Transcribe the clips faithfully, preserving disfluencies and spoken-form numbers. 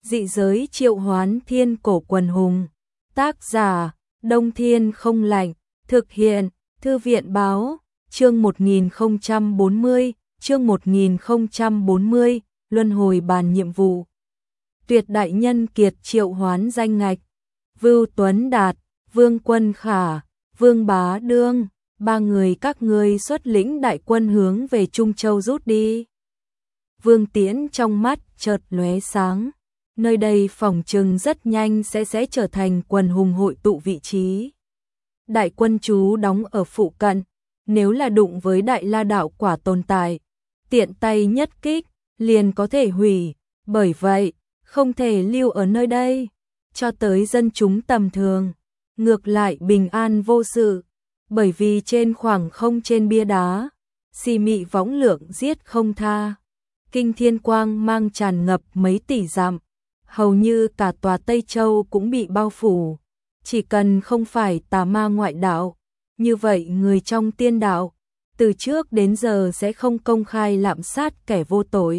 Dị giới triệu hoán thiên cổ quần hùng. Tác giả, Đông Thiên không lạnh. Thực hiện, Thư viện báo. Chương một nghìn không trăm bốn mươi, chương một nghìn không trăm bốn mươi, luân hồi bàn nhiệm vụ. Tuyệt đại nhân kiệt triệu hoán danh ngạch. Vưu Tuấn Đạt, Vương Quân Khả, Vương Bá Đương, ba người các ngươi xuất lĩnh đại quân hướng về Trung Châu rút đi. Vương Tiễn trong mắt chợt lóe sáng. Nơi đây phỏng chừng rất nhanh sẽ sẽ trở thành quần hùng hội tụ vị trí. Đại quân chú đóng ở phụ cận, nếu là đụng với đại la đạo quả tồn tại, tiện tay nhất kích, liền có thể hủy, bởi vậy, không thể lưu ở nơi đây, cho tới dân chúng tầm thường, ngược lại bình an vô sự, bởi vì trên khoảng không trên bia đá, xì mị võng lượng giết không tha, kinh thiên quang mang tràn ngập mấy tỷ dặm, hầu như cả tòa Tây Châu cũng bị bao phủ, chỉ cần không phải tà ma ngoại đạo, như vậy người trong tiên đạo, từ trước đến giờ sẽ không công khai lạm sát kẻ vô tội.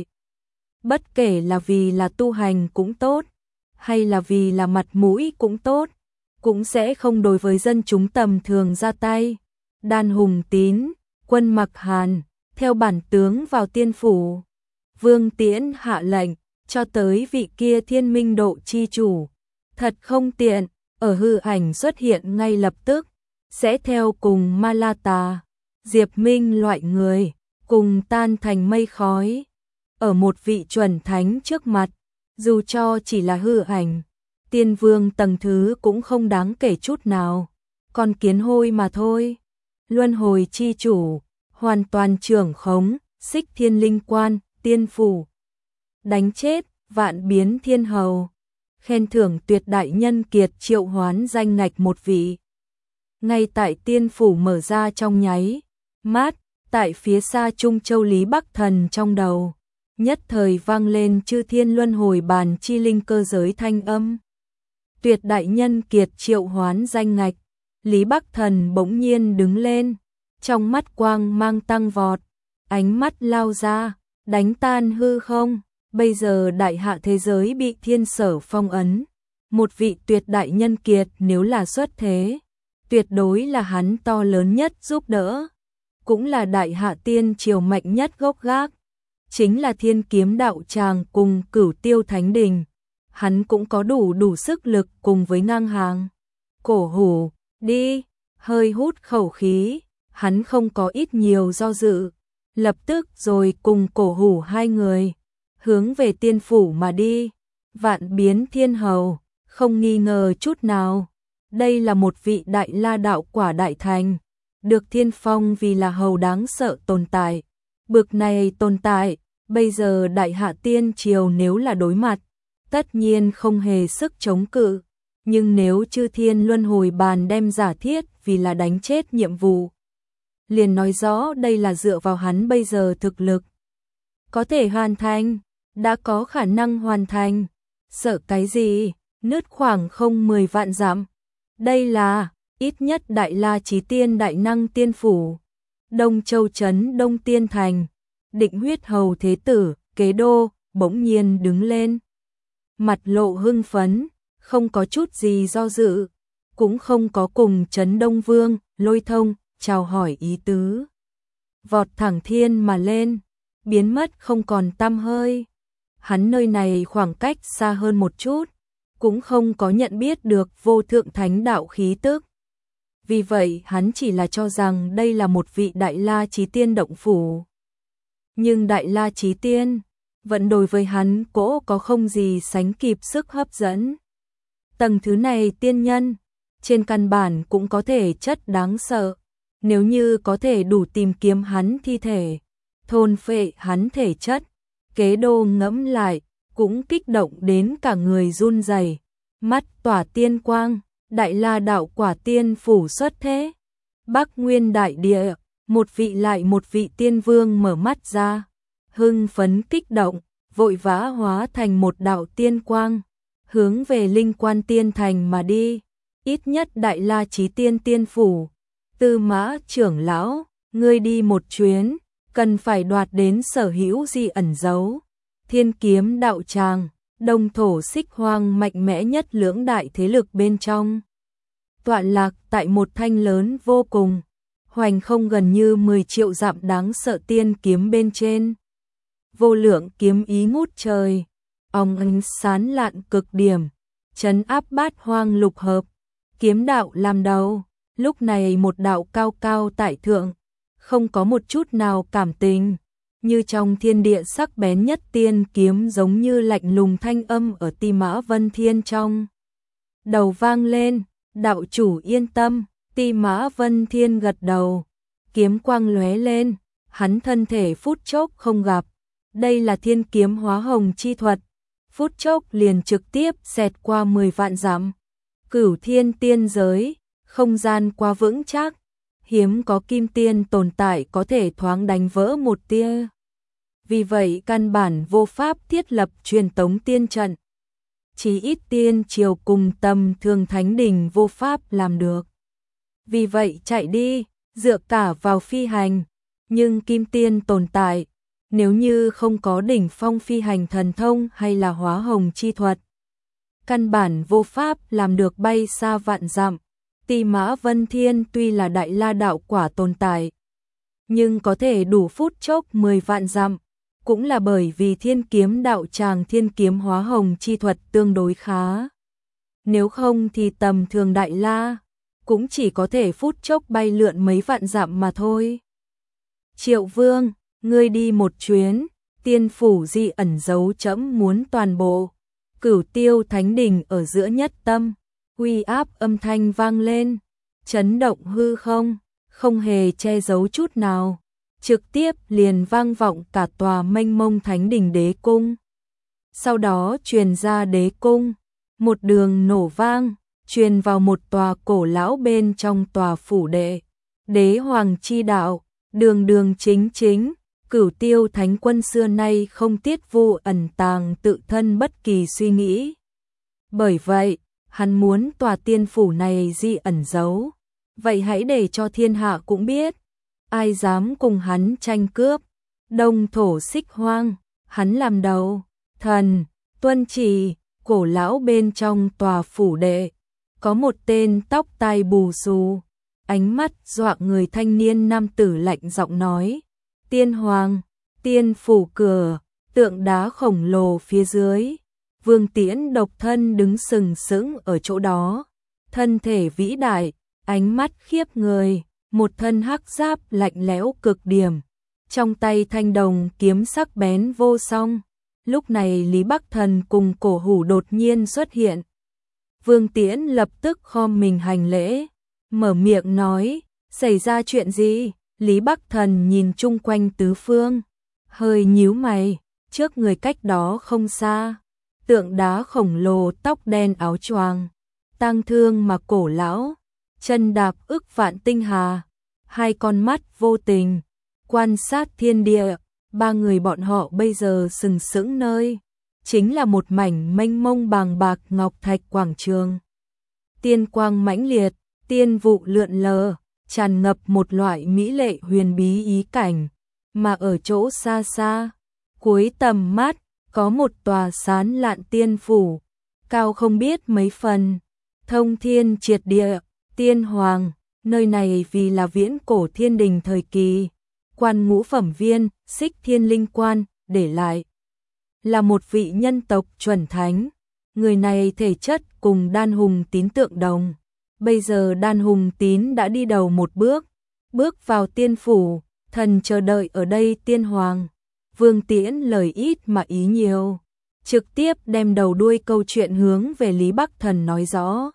Bất kể là vì là tu hành cũng tốt, hay là vì là mặt mũi cũng tốt, cũng sẽ không đối với dân chúng tầm thường ra tay. Đan Hùng Tín, Quân Mặc Hàn, theo bản tướng vào tiên phủ. Vương Tiễn hạ lệnh, cho tới vị kia thiên minh độ chi chủ. Thật không tiện, ở hư ảnh xuất hiện ngay lập tức, sẽ theo cùng Ma La Tà, Diệp Minh loại người, cùng tan thành mây khói. Ở một vị chuẩn thánh trước mặt, dù cho chỉ là hư ảnh, tiên vương tầng thứ cũng không đáng kể chút nào, còn kiến hôi mà thôi. Luân hồi chi chủ, hoàn toàn trưởng khống, Xích Thiên Linh Quan, tiên phủ. Đánh chết, vạn biến thiên hầu. Khen thưởng tuyệt đại nhân kiệt triệu hoán danh ngạch một vị. Ngay tại tiên phủ mở ra trong nháy mát, tại phía xa Trung Châu Lý Bắc Thần trong đầu, nhất thời vang lên chư thiên luân hồi bàn chi linh cơ giới thanh âm. Tuyệt đại nhân kiệt triệu hoán danh ngạch, Lý Bắc Thần bỗng nhiên đứng lên, trong mắt quang mang tăng vọt, ánh mắt lao ra, đánh tan hư không. Bây giờ đại hạ thế giới bị thiên sở phong ấn, một vị tuyệt đại nhân kiệt nếu là xuất thế, tuyệt đối là hắn to lớn nhất giúp đỡ, cũng là đại hạ tiên triều mạnh nhất gốc gác, chính là thiên kiếm đạo tràng cùng cửu tiêu thánh đình, hắn cũng có đủ đủ sức lực cùng với ngang hàng. Cổ hủ, đi, hơi hút khẩu khí, hắn không có ít nhiều do dự, lập tức rồi cùng cổ hủ hai người hướng về tiên phủ mà đi. Vạn biến thiên hầu, không nghi ngờ chút nào, đây là một vị đại la đạo quả đại thành, được thiên phong vì là hầu đáng sợ tồn tại. Bực này tồn tại, bây giờ đại hạ tiên triều nếu là đối mặt, tất nhiên không hề sức chống cự, nhưng nếu chư thiên luân hồi bàn đem giả thiết vì là đánh chết nhiệm vụ, liền nói rõ đây là dựa vào hắn bây giờ thực lực có thể hoàn thành, đã có khả năng hoàn thành, sợ cái gì, nứt khoảng không mười vạn dặm. Đây là, ít nhất đại la chí tiên đại năng tiên phủ, Đông Châu Trấn Đông Tiên Thành, Định Huyết Hầu Thế Tử, Kế Đô, bỗng nhiên đứng lên. Mặt lộ hưng phấn, không có chút gì do dự, cũng không có cùng Trấn Đông Vương, Lôi Thông, chào hỏi ý tứ. Vọt thẳng thiên mà lên, biến mất không còn tăm hơi. Hắn nơi này khoảng cách xa hơn một chút, cũng không có nhận biết được vô thượng thánh đạo khí tức. Vì vậy hắn chỉ là cho rằng đây là một vị đại la chí tiên động phủ. Nhưng đại la chí tiên, vẫn đối với hắn cỗ có không gì sánh kịp sức hấp dẫn. Tầng thứ này tiên nhân, trên căn bản cũng có thể chất đáng sợ, nếu như có thể đủ tìm kiếm hắn thi thể, thôn phệ hắn thể chất. Kế Đô ngẫm lại, cũng kích động đến cả người run rẩy, mắt tỏa tiên quang, đại la đạo quả tiên phủ xuất thế. Bắc Nguyên đại địa, một vị lại một vị tiên vương mở mắt ra, hưng phấn kích động, vội vã hóa thành một đạo tiên quang, hướng về Linh Quan Tiên Thành mà đi. Ít nhất đại la chí tiên tiên phủ, Tư Mã trưởng lão, ngươi đi một chuyến, cần phải đoạt đến sở hữu gì ẩn giấu. Thiên kiếm đạo tràng, Đông thổ xích hoang mạnh mẽ nhất lưỡng đại thế lực bên trong. Tọa lạc tại một thanh lớn vô cùng, hoành không gần như mười triệu dặm đáng sợ tiên kiếm bên trên. Vô lượng kiếm ý ngút trời, óng ánh sán lạn cực điểm, trấn áp bát hoang lục hợp, kiếm đạo làm đầu, lúc này một đạo cao cao tại thượng, không có một chút nào cảm tình, như trong thiên địa sắc bén nhất tiên kiếm giống như lạnh lùng thanh âm ở Ti Mã Vân Thiên trong đầu vang lên, đạo chủ yên tâm. Ti Mã Vân Thiên gật đầu, kiếm quang lóe lên, hắn thân thể phút chốc không gặp, đây là thiên kiếm hóa hồng chi thuật, phút chốc liền trực tiếp xẹt qua mười vạn dặm. Cửu thiên tiên giới, không gian quá vững chắc, hiếm có kim tiên tồn tại có thể thoáng đánh vỡ một tia. Vì vậy căn bản vô pháp thiết lập truyền tống tiên trận. Chỉ ít tiên triều cùng tầm thường thánh đình vô pháp làm được. Vì vậy chạy đi, dựa cả vào phi hành, nhưng kim tiên tồn tại, nếu như không có đỉnh phong phi hành thần thông hay là hóa hồng chi thuật, căn bản vô pháp làm được bay xa vạn dặm. Ti Mã Vân Thiên tuy là đại la đạo quả tồn tại, nhưng có thể đủ phút chốc mười vạn dặm, cũng là bởi vì thiên kiếm đạo tràng thiên kiếm hóa hồng chi thuật tương đối khá. Nếu không thì tầm thường đại la, cũng chỉ có thể phút chốc bay lượn mấy vạn dặm mà thôi. Triệu Vương, ngươi đi một chuyến, tiên phủ di ẩn giấu trẫm muốn toàn bộ. Cửu Tiêu Thánh Đình ở giữa nhất tâm, uy áp âm thanh vang lên, chấn động hư không, không hề che giấu chút nào, trực tiếp liền vang vọng cả tòa mênh mông Thánh Đình Đế Cung. Sau đó truyền ra Đế Cung, một đường nổ vang, truyền vào một tòa cổ lão bên trong tòa phủ đệ. Đế Hoàng chi đạo, đường đường chính chính, Cửu Tiêu Thánh Quân xưa nay không tiết vu ẩn tàng tự thân bất kỳ suy nghĩ. Bởi vậy, hắn muốn tòa tiên phủ này di ẩn giấu. Vậy hãy để cho thiên hạ cũng biết, ai dám cùng hắn tranh cướp. Đông thổ xích hoang, hắn làm đầu, thần, tuân chỉ, cổ lão bên trong tòa phủ đệ. Có một tên tóc tai bù xù, ánh mắt dọa người thanh niên nam tử lạnh giọng nói, tiên hoàng, tiên phủ cửa, tượng đá khổng lồ phía dưới. Vương Tiễn độc thân đứng sừng sững ở chỗ đó, thân thể vĩ đại, ánh mắt khiếp người, một thân hắc giáp lạnh lẽo cực điểm, trong tay thanh đồng kiếm sắc bén vô song. Lúc này Lý Bắc Thần cùng Cổ Hủ đột nhiên xuất hiện. Vương Tiễn lập tức khom mình hành lễ, mở miệng nói, xảy ra chuyện gì? Lý Bắc Thần nhìn chung quanh tứ phương, hơi nhíu mày, trước người cách đó không xa, tượng đá khổng lồ tóc đen áo choàng, tang thương mà cổ lão, chân đạp ức vạn tinh hà, hai con mắt vô tình, quan sát thiên địa, ba người bọn họ bây giờ sừng sững nơi, chính là một mảnh mênh mông bàng bạc ngọc thạch quảng trường. Tiên quang mãnh liệt, tiên vụ lượn lờ, tràn ngập một loại mỹ lệ huyền bí ý cảnh, mà ở chỗ xa xa, cuối tầm mắt, có một tòa sán lạn tiên phủ, cao không biết mấy phần, thông thiên triệt địa, tiên hoàng, nơi này vì là viễn cổ thiên đình thời kỳ, quan ngũ phẩm viên, xích thiên linh quan, để lại. Là một vị nhân tộc chuẩn thánh, người này thể chất cùng Đan Hùng Tín tượng đồng. Bây giờ Đan Hùng Tín đã đi đầu một bước, bước vào tiên phủ, thần chờ đợi ở đây tiên hoàng. Vương Tiễn lời ít mà ý nhiều, trực tiếp đem đầu đuôi câu chuyện hướng về Lý Bắc Thần nói rõ.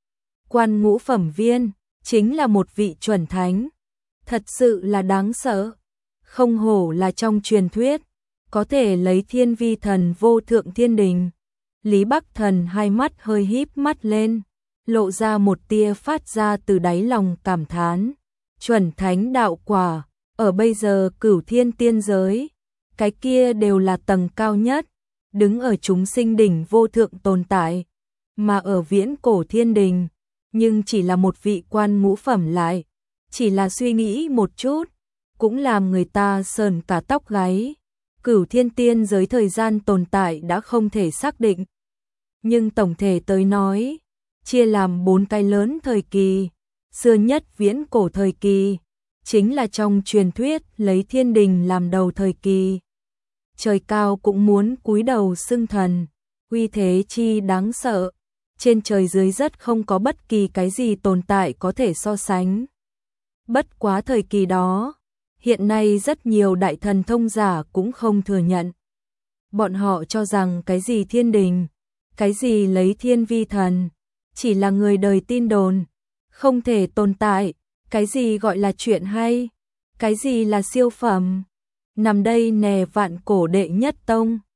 Quan ngũ phẩm viên, chính là một vị chuẩn thánh, thật sự là đáng sợ, không hổ là trong truyền thuyết, có thể lấy thiên vi thần vô thượng thiên đình. Lý Bắc Thần hai mắt hơi híp mắt lên, lộ ra một tia phát ra từ đáy lòng cảm thán. Chuẩn thánh đạo quả, ở bây giờ cửu thiên tiên giới, cái kia đều là tầng cao nhất, đứng ở chúng sinh đỉnh vô thượng tồn tại, mà ở viễn cổ thiên đình, nhưng chỉ là một vị quan ngũ phẩm lại, chỉ là suy nghĩ một chút, cũng làm người ta sờn cả tóc gáy. Cửu thiên tiên giới thời gian tồn tại đã không thể xác định. Nhưng tổng thể tới nói, chia làm bốn cái lớn thời kỳ. Xưa nhất viễn cổ thời kỳ, chính là trong truyền thuyết lấy thiên đình làm đầu thời kỳ. Trời cao cũng muốn cúi đầu xưng thần, uy thế chi đáng sợ, trên trời dưới đất không có bất kỳ cái gì tồn tại có thể so sánh. Bất quá thời kỳ đó, hiện nay rất nhiều đại thần thông giả cũng không thừa nhận. Bọn họ cho rằng cái gì thiên đình, cái gì lấy thiên vi thần, chỉ là người đời tin đồn, không thể tồn tại, cái gì gọi là chuyện hay, cái gì là siêu phẩm. Nằm đây nè vạn cổ đệ nhất tông,